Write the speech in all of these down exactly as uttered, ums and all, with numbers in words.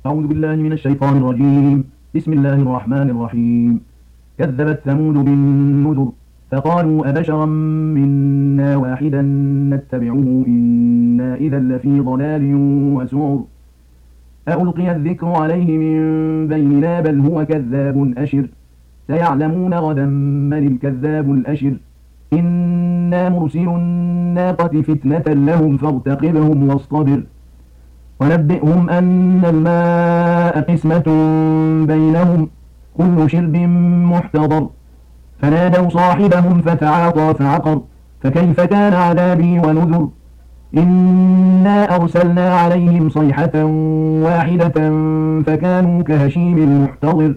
أعوذ بالله من الشيطان الرجيم. بسم الله الرحمن الرحيم. كذبت ثمود بالنذر فقالوا أبشرا منا واحدا نتبعه إنا إذا لفي ضلال وسعر ألقي الذكر عليه من بيننا بل هو كذاب أشر سيعلمون غدا من الكذاب الأشر إنا مرسل الناقة فتنة لهم فارتقبهم واصطبر ونبئهم أن الماء قسمة بينهم كل شرب محتضر فنادوا صاحبهم فتعاطى فعقر فكيف كان عذابي ونذر إنا أرسلنا عليهم صيحة واحدة فكانوا كهشيم المحتضر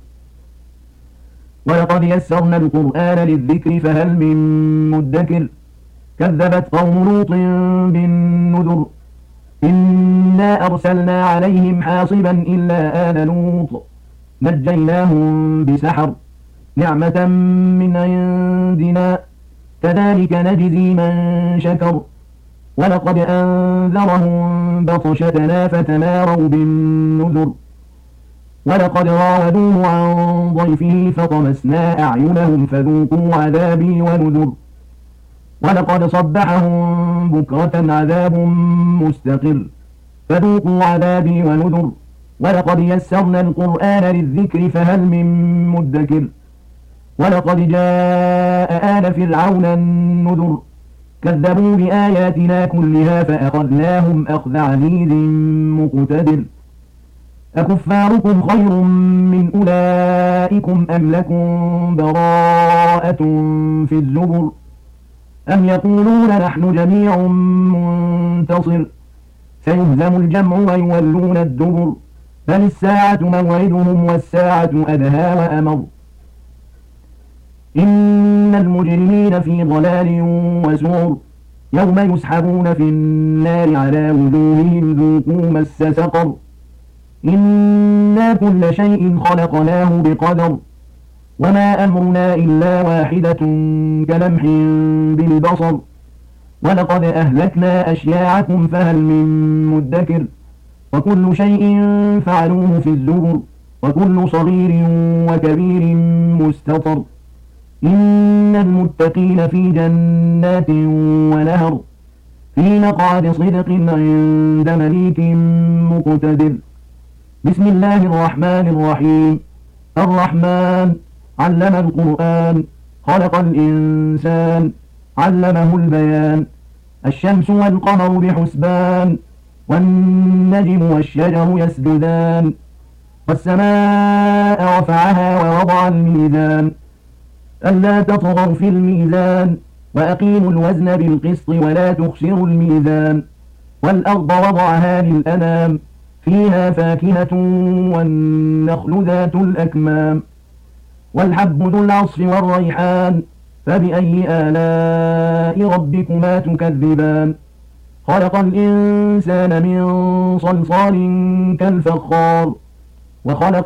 ولقد يسرنا القرآن للذكر فهل من مدكر كذبت قوم لوط بالنذر إنا أرسلنا عليهم حاصبا إلا آل لوط نجيناهم بسحر نعمة من عندنا كذلك نجزي من شكر ولقد أنذرهم بطشتنا فتماروا بالنذر ولقد راودوه عن ضيفه فطمسنا أعينهم فذوقوا عذابي ونذر ولقد صبحهم بكرة عذاب مستقر فذوقوا عذابي ونذر ولقد يسرنا القرآن للذكر فهل من مدكر ولقد جاء آل فرعون النذر كذبوا بآياتنا كلها فأخذناهم أخذ عزيز مقتدر أكفاركم خير من أولئكم أم لكم براءة في الزبر أم يقولون نحن جميع منتصر سيهزم الجمع ويولون الدبر بل الساعة موعدهم والساعة أدهى وأمر إن المجرمين في ضلال وسعر يوم يسحبون في النار على وجوههم ذوقوا مس سقر إنا كل شيء خلقناه بقدر وما أمرنا إلا واحدة كلمح بالبصر ولقد أهلكنا أشياعكم فهل من مدكر وكل شيء فعلوه في الزبر وكل صغير وكبير مستطر إن المتقين في جنات ونهر في مقعد صدق عند مليك مقتدر بسم الله الرحمن الرحيم الرحمن علم القرآن خلق الإنسان علمه البيان الشمس والقمر بحسبان والنجم والشجر يسجدان والسماء رفعها ووضع الميزان ألا تطغوا في الميزان وأقيموا الوزن بالقسط ولا تخسروا الميزان والأرض وضعها للأنام فيها فاكهة والنخل ذات الأكمام والحب ذو العصف والريحان فبأي آلاء ربكما تكذبان خلق الإنسان من صلصال كالفخار وخلق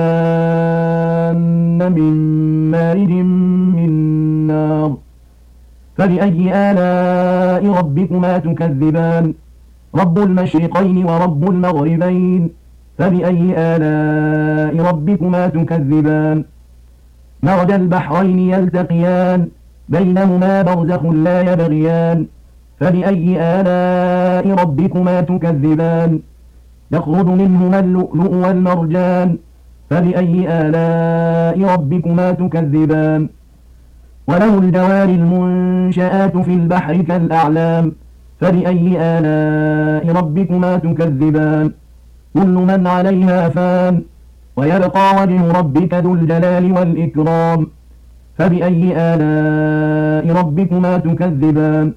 الجان من مارج من نار فبأي آلاء ربكما تكذبان رب المشرقين ورب المغربين فبأي آلاء ربكما تكذبان مرج البحرين يلتقيان بينهما برزخ لا يبغيان فبأي آلاء ربكما تكذبان يخرج منهما اللؤلؤ والمرجان فبأي آلاء ربكما تكذبان وله الجوار المنشآت في البحر كالأعلام فبأي آلاء ربكما تكذبان كل من عليها فان ويبقى وجه ربك ذو الجلال والإكرام فبأي آلاء ربكما تكذبان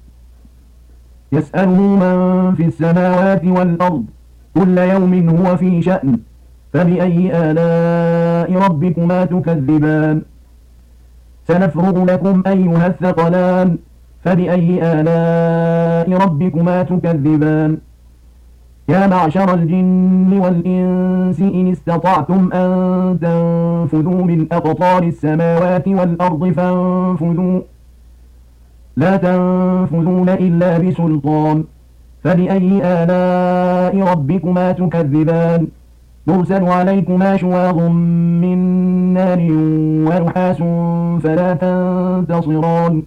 يسأله من في السماوات والأرض كل يوم هو في شأن فبأي آلاء ربكما تكذبان سنفرغ لكم أيها الثقلان فبأي آلاء ربكما تكذبان يا معشر الجن والإنس إن استطعتم أن تنفذوا من أقطار السماوات والأرض فانفذوا لا تنفذون إلا بسلطان فبأي آلاء ربكما تكذبان يرسل عليكما شواظ من نار ونحاس فلا تنتصران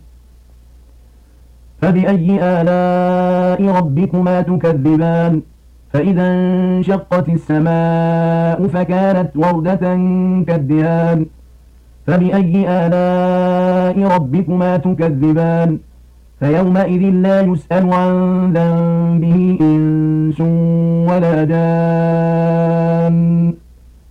فبأي آلاء ربكما تكذبان فإذا انشقت السماء فكانت وردة كالدهان فبأي آلاء ربكما تكذبان فيومئذ لا يسأل عن ذنبه إنس ولا جان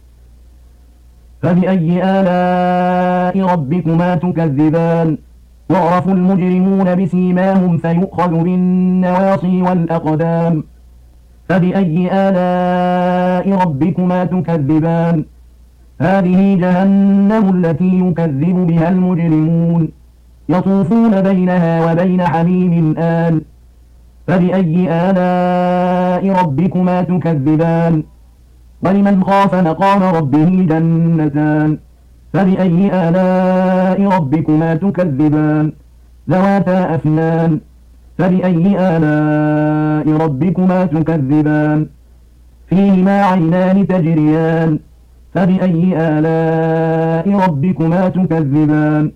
فبأي آلاء ربكما تكذبان يعرف المجرمون بسيماهم فيؤخذ بالنواصي والأقدام فبأي آلاء ربكما تكذبان هذه جهنم التي يكذب بها المجرمون يطوفون بينها وبين حميم آن فبأي آلاء ربكما تكذبان ولمن خاف مقام ربه جنتان فبأي آلاء ربكما تكذبان ذواتا أفنان فبأي آلاء ربكما تكذبان فيهما عينان تجريان فبأي آلاء ربكما تكذبان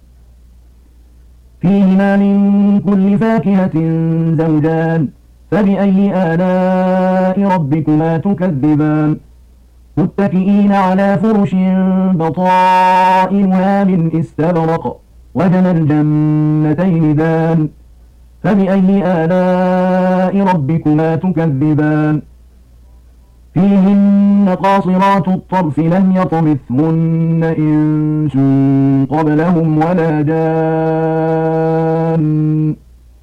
فيهما من كل فاكهة زوجان فبأي آلاء ربكما تكذبان متكئين على فرش بطائنها من استبرق وجنى الجنتين دان فبأي آلاء ربكما تكذبان فيهن قاصرات الطرف لم يطمثهن إنس قبلهم ولا جان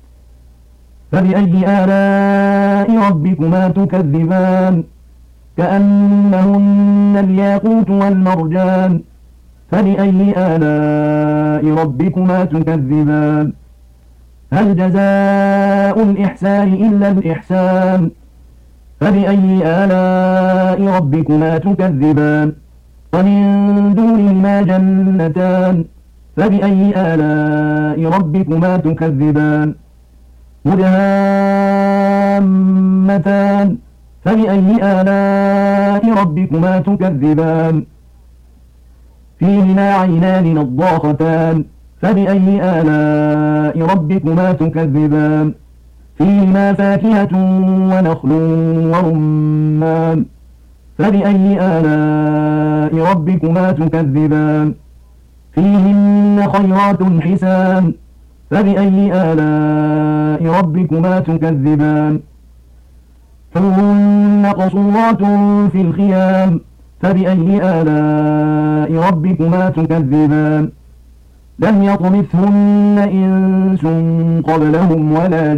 فبأي آلاء ربكما تكذبان كأنهن الياقوت والمرجان فبأي آلاء ربكما تكذبان هل جزاء الإحسان إلا الإحسان فبأي آلاء ربكما تكذبان ومن دونهما جنتان فبأي آلاء ربكما تكذبان مدهامتان فبأي آلاء ربكما تكذبان فيهما عينان نضاختان فبأي آلاء ربكما تكذبان فيهما فاكهة ونخل ورمان فبأي آلاء ربكما تكذبان فيهن خيرات حسان فبأي آلاء ربكما تكذبان حور مقصورات في الخيام فبأي آلاء ربكما تكذبان لم يطمثهن إنس قبلهم ولا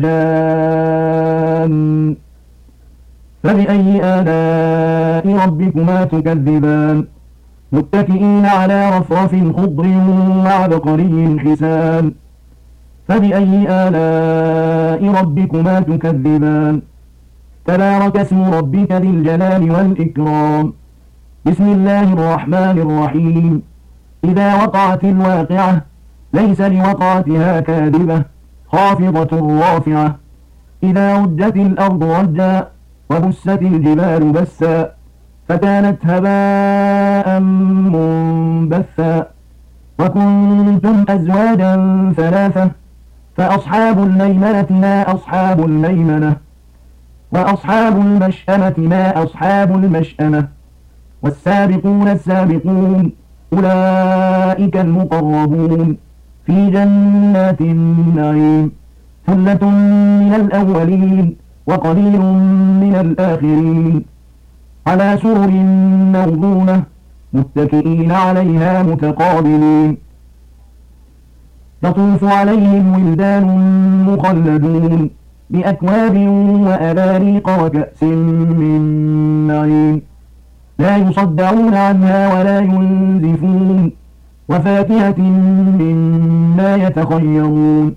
جان فبأي آلاء ربكما تكذبان متكئين على رفرف خضر وعبقري حسان فبأي آلاء ربكما تكذبان تبارك اسم ربك ذي الجلال والإكرام بسم الله الرحمن الرحيم إذا وقعت الواقعة ليس لوقعتها كاذبة خافضة رافعة إذا رجت الأرض رجا وبست الجبال بسا فكانت هباء منبثا وكنتم أزواجا ثلاثة فأصحاب الميمنة ما أصحاب الميمنة وأصحاب المشأمة ما أصحاب المشأمة والسابقون السابقون أولئك المقربون في جنات النعيم ثلة من الأولين وقليل من الآخرين على سرر موضونة متكئين عليها متقابلين يطوف عليهم ولدان مخلدون بأكواب وأباريق وكأس من معين لا يصدعون عنها ولا ينزفون وفاكهة مما يتخيرون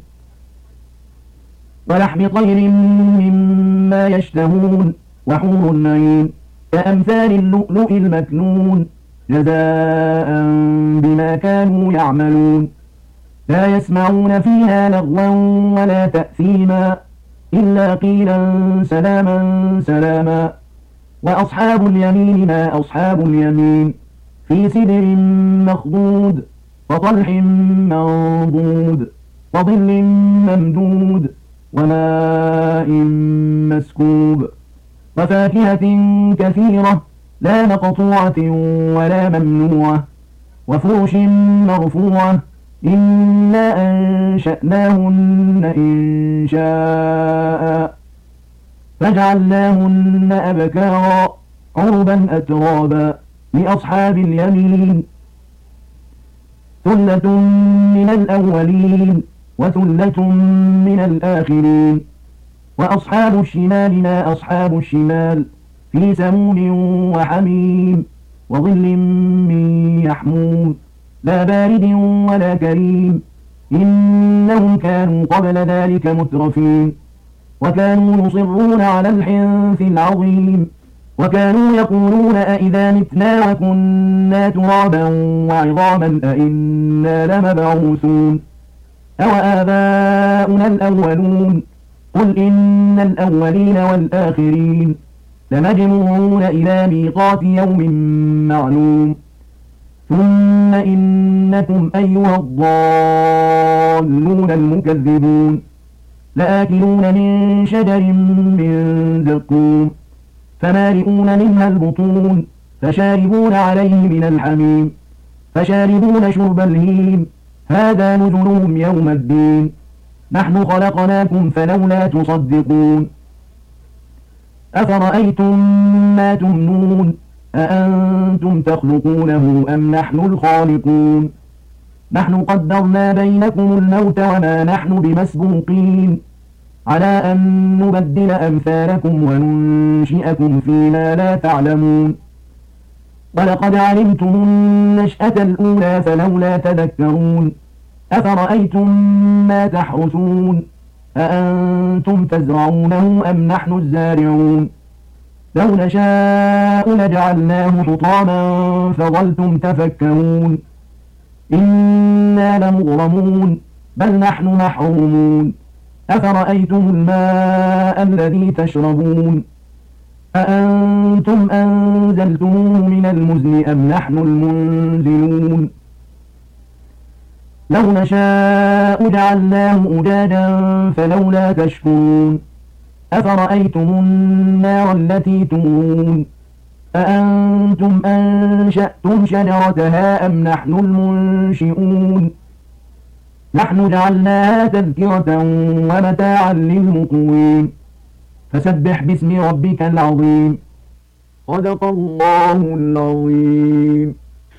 ولحم طير مما يشتهون وحور عين كأمثال اللؤلؤ المكنون جزاء بما كانوا يعملون لا يسمعون فيها لغوا ولا تأثيما إلا قيلا سلاما سلاما. وأصحاب اليمين ما أصحاب اليمين في سدر مخضود وطلح منضود وظل ممدود وماء مسكوب وفاكهة كثيرة لا مقطوعة ولا ممنوعة وفرش مرفوعة إنا أنشأناهن إن شاء فجعلناهن أبكارا عربا أترابا لأصحاب اليمين ثلة من الأولين وثلة من الآخرين. وأصحاب الشمال ما أصحاب الشمال في سموم وحميم وظل من يحموم لا بارد ولا كريم إنهم كانوا قبل ذلك مترفين وكانوا يصرون على الحنث العظيم وكانوا يقولون أئذا متنا وكنا ترابا وعظاما أئنا لمبعوثون أو آباؤنا الأولون قل إن الأولين والآخرين لمجموعون إلى ميقات يوم معلوم ثم إنكم أيها الضالون المكذبون لآكلون من شجر من زقوم فمالئون منها البطون فشاربون عليه من الحميم فشاربون شرب الهيم هذا نزلهم يوم الدين نحن خلقناكم فلولا تصدقون أفرأيتم ما تمنون أأنتم تخلقونه أم نحن الخالقون نحن قدرنا بينكم الموت وما نحن بمسبوقين على أن نبدل أمثالكم وننشئكم فيما لا تعلمون ولقد علمتم النشأة الأولى فلولا تذكرون أفرأيتم ما تحرثون أأنتم تزرعونه أم نحن الزارعون لو نشاء لجعلناه حطاما فظلتم تفكرون إنا لمغرمون بل نحن محرومون أفرأيتم الماء الذي تشربون أأنتم أنزلتموه من المزن أم نحن المنزلون لو نشاء جعلناه أجاجا فلولا تشكرون أفرأيتم النار التي تورون أأنتم أنشأتم شجرتها أم نحن المنشئون نحن جعلناها تذكرة ومتاعا للمقوين فسبح باسم ربك العظيم صدق الله العظيم.